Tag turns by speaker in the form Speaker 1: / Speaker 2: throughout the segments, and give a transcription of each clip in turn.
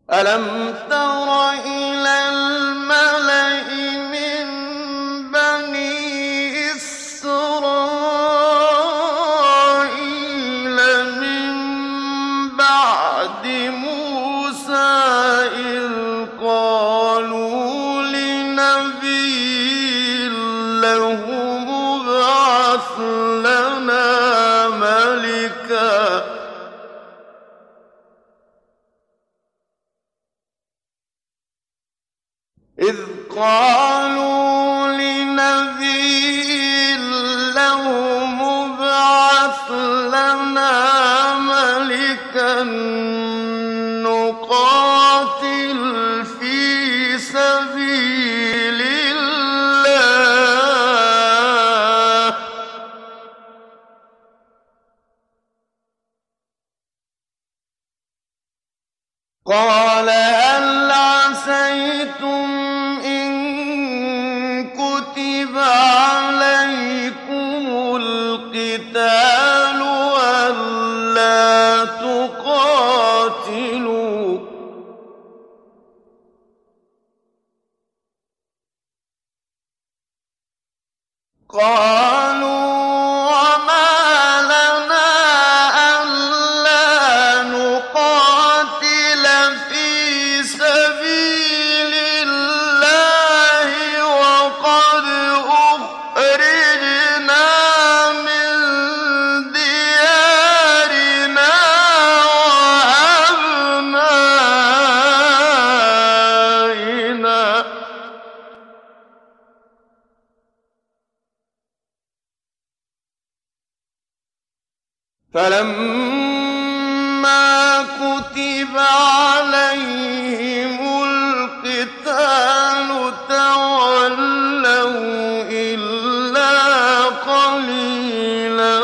Speaker 1: ألم تر إلى الملأ من بني إسرائيل من بعد موسى إذ قالوا لنبي له ابعث لنا ملكا إذ قالوا لنبي لهم ابعث لنا ملكا نقاتل في سبيل الله قال هل عسيتم كتب عليكم القتال ألا تقاتلوا قالوا وما لنا ألا نقاتل في سبيل الله وقد أخرجنا من ديارنا وأبنائنا فلما كتب عليهم القتال تولوا إلا قليلا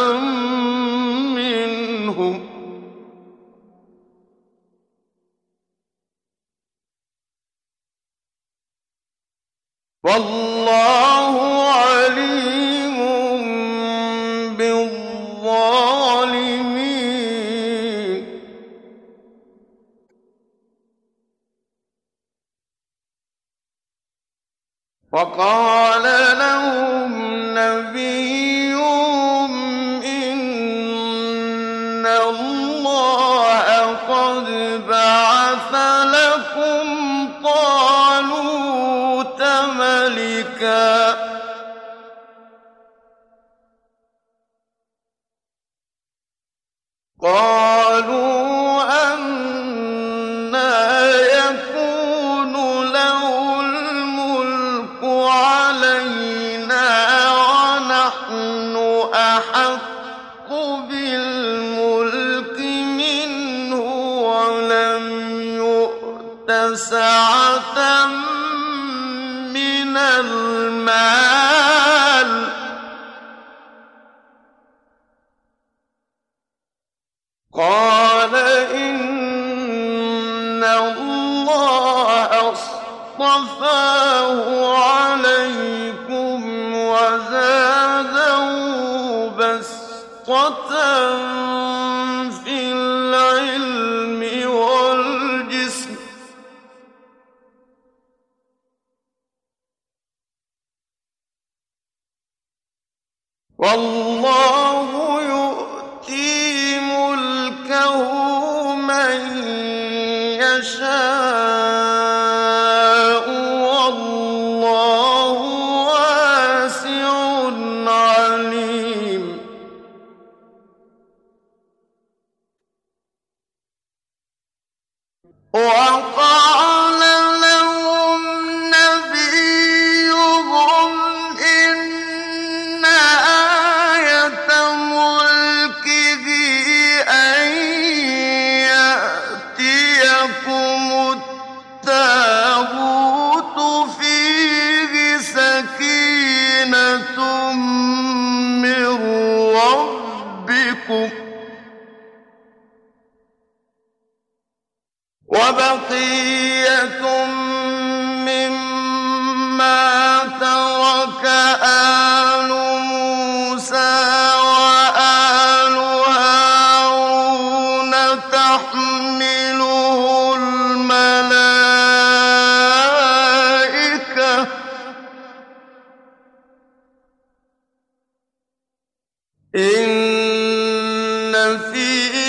Speaker 1: منهم والله عليم بالظالمين وقال لهم نبيهم إن الله قد بعث لكم طالوت ملكا قالوا أنى يكون له الملك علينا ونحن أحق بالملك منه ولم يؤت سعة من المال قال إن الله اصطفاه عليكم وزاده بسطة في العلم والجسم والله يؤتي ملكه من يشاء والله واسع عليم وقال لهم نبيهم إن آية ملكه أن يأتيكم التابوت فيه سكينة من ربكم وبقية إِنَّ فِي